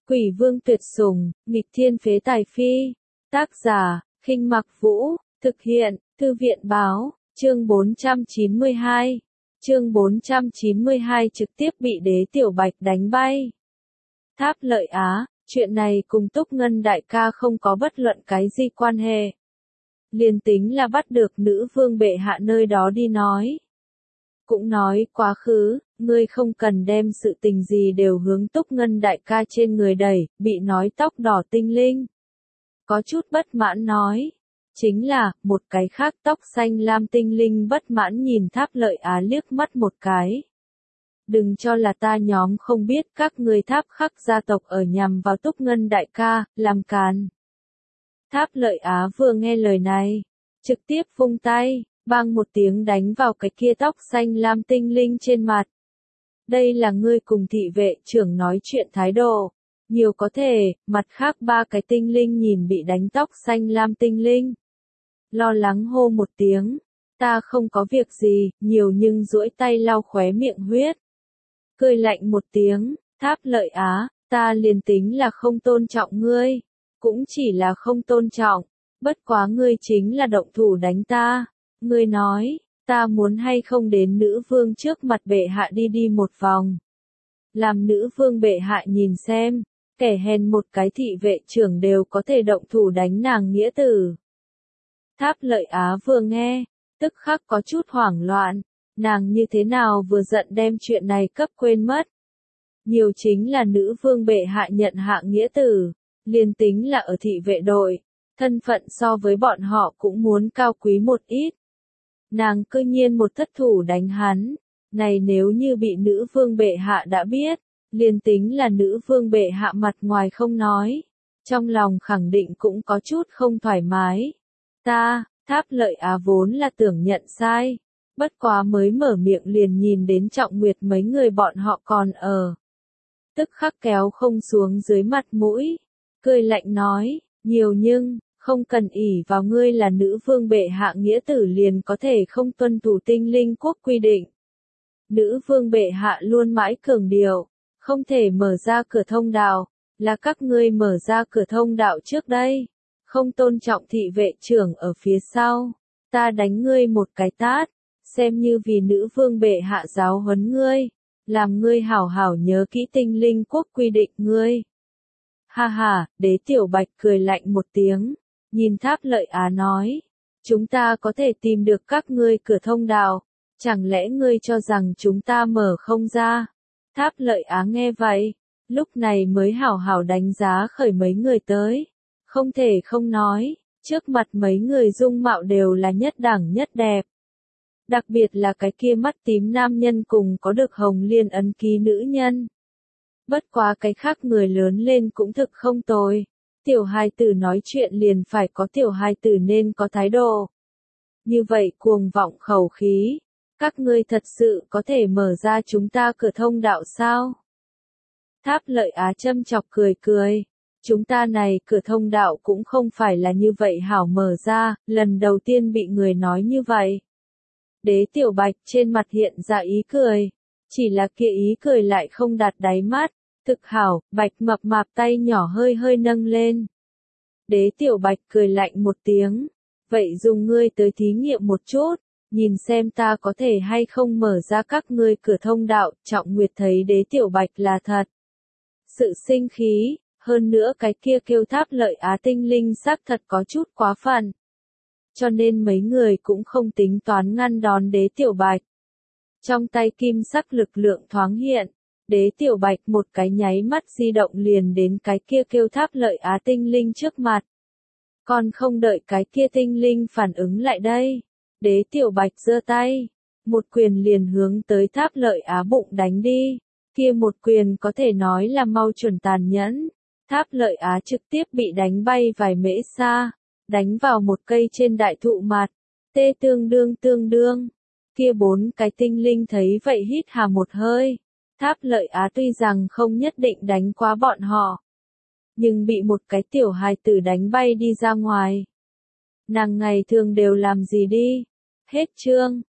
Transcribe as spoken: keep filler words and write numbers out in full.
Quỷ vương tuyệt sủng, nghịch thiên phế tài phi. Tác giả, Khinh Mặc Vũ, thực hiện, Thư viện báo, chương bốn trăm chín mươi hai. Chương bốn trăm chín mươi hai trực tiếp bị Đế Tiểu Bạch đánh bay. Tháp Lợi Á, chuyện này cùng Túc Ngân đại ca không có bất luận cái gì quan hệ. Liền tính là bắt được nữ vương bệ hạ nơi đó đi nói. Cũng nói quá khứ, ngươi không cần đem sự tình gì đều hướng Túc Ngân đại ca trên người đẩy, bị nói tóc đỏ tinh linh. Có chút bất mãn nói. Chính là, một cái khác tóc xanh lam tinh linh bất mãn nhìn Tháp Lợi Á liếc mắt một cái. Đừng cho là ta nhóm không biết các ngươi Tháp Khắc gia tộc ở nhằm vào Túc Ngân đại ca, làm càn. Tháp Lợi Á vừa nghe lời này, trực tiếp vung tay, bang một tiếng đánh vào cái kia tóc xanh lam tinh linh trên mặt. Đây là ngươi cùng thị vệ trưởng nói chuyện thái độ. Nhiều có thể, mặt khác ba cái tinh linh nhìn bị đánh tóc xanh lam tinh linh. Lo lắng hô một tiếng, ta không có việc gì, nhiều nhưng duỗi tay lau khóe miệng huyết. Cười lạnh một tiếng, Tháp Lợi Á, ta liền tính là không tôn trọng ngươi, cũng chỉ là không tôn trọng, bất quá ngươi chính là động thủ đánh ta. Ngươi nói, ta muốn hay không đến nữ vương trước mặt bệ hạ đi đi một vòng. Làm nữ vương bệ hạ nhìn xem, kẻ hèn một cái thị vệ trưởng đều có thể động thủ đánh nàng nghĩa tử. Tháp Lợi Á vừa nghe, tức khắc có chút hoảng loạn, nàng như thế nào vừa giận đem chuyện này cấp quên mất. Nhiều chính là nữ vương bệ hạ nhận hạ nghĩa tử, liền tính là ở thị vệ đội, thân phận so với bọn họ cũng muốn cao quý một ít. Nàng cư nhiên một thất thủ đánh hắn, này nếu như bị nữ vương bệ hạ đã biết, liền tính là nữ vương bệ hạ mặt ngoài không nói, trong lòng khẳng định cũng có chút không thoải mái. Ta, Tháp Lợi Á vốn là tưởng nhận sai, bất quá mới mở miệng liền nhìn đến Trọng Nguyệt mấy người bọn họ còn ở. Tức khắc kéo không xuống dưới mặt mũi, cười lạnh nói, nhiều nhưng, không cần ỷ vào ngươi là nữ vương bệ hạ nghĩa tử liền có thể không tuân thủ tinh linh quốc quy định. Nữ vương bệ hạ luôn mãi cường điệu, không thể mở ra cửa thông đạo, là các ngươi mở ra cửa thông đạo trước đây, không tôn trọng thị vệ trưởng ở phía sau, ta đánh ngươi một cái tát, xem như vì nữ vương bệ hạ giáo huấn ngươi, làm ngươi hảo hảo nhớ kỹ tinh linh quốc quy định ngươi. Ha ha, Đế Tiểu Bạch cười lạnh một tiếng, nhìn Tháp Lợi Á nói, chúng ta có thể tìm được các ngươi cửa thông đạo, chẳng lẽ ngươi cho rằng chúng ta mở không ra? Tháp Lợi Á nghe vậy, lúc này mới hảo hảo đánh giá khởi mấy người tới, không thể không nói, trước mặt mấy người dung mạo đều là nhất đẳng nhất đẹp. Đặc biệt là cái kia mắt tím nam nhân cùng có được hồng liên ấn ký nữ nhân. Bất quá cái khác người lớn lên cũng thực không tồi. Tiểu hài tử nói chuyện liền phải có tiểu hài tử nên có thái độ. Như vậy cuồng vọng khẩu khí. Các ngươi thật sự có thể mở ra chúng ta cửa thông đạo sao? Tháp Lợi Á châm chọc cười cười. Chúng ta này cửa thông đạo cũng không phải là như vậy hảo mở ra, lần đầu tiên bị người nói như vậy. Đế Tiểu Bạch trên mặt hiện ra ý cười. Chỉ là kia ý cười lại không đạt đáy mắt. Thực hảo, Bạch mập mạp tay nhỏ hơi hơi nâng lên. Đế Tiểu Bạch cười lạnh một tiếng. Vậy dùng ngươi tới thí nghiệm một chút, nhìn xem ta có thể hay không mở ra các ngươi cửa thông đạo. Trọng Nguyệt thấy Đế Tiểu Bạch là thật. Sự sinh khí, hơn nữa cái kia kêu Tháp Lợi Á tinh linh xác thật có chút quá phận. Cho nên mấy người cũng không tính toán ngăn đón Đế Tiểu Bạch. Trong tay kim sắc lực lượng thoáng hiện. Đế Tiểu Bạch một cái nháy mắt di động liền đến cái kia kêu Tháp Lợi Á tinh linh trước mặt. Còn không đợi cái kia tinh linh phản ứng lại đây. Đế Tiểu Bạch giơ tay. Một quyền liền hướng tới Tháp Lợi Á bụng đánh đi. Kia một quyền có thể nói là mau chuẩn tàn nhẫn. Tháp Lợi Á trực tiếp bị đánh bay vài mễ xa. Đánh vào một cây trên đại thụ mặt. Tê tương đương tương đương. Kia bốn cái tinh linh thấy vậy hít hà một hơi. Tháp Lợi Á tuy rằng không nhất định đánh quá bọn họ, nhưng bị một cái tiểu hài tử đánh bay đi ra ngoài. Nàng ngày thường đều làm gì đi? Hết chương.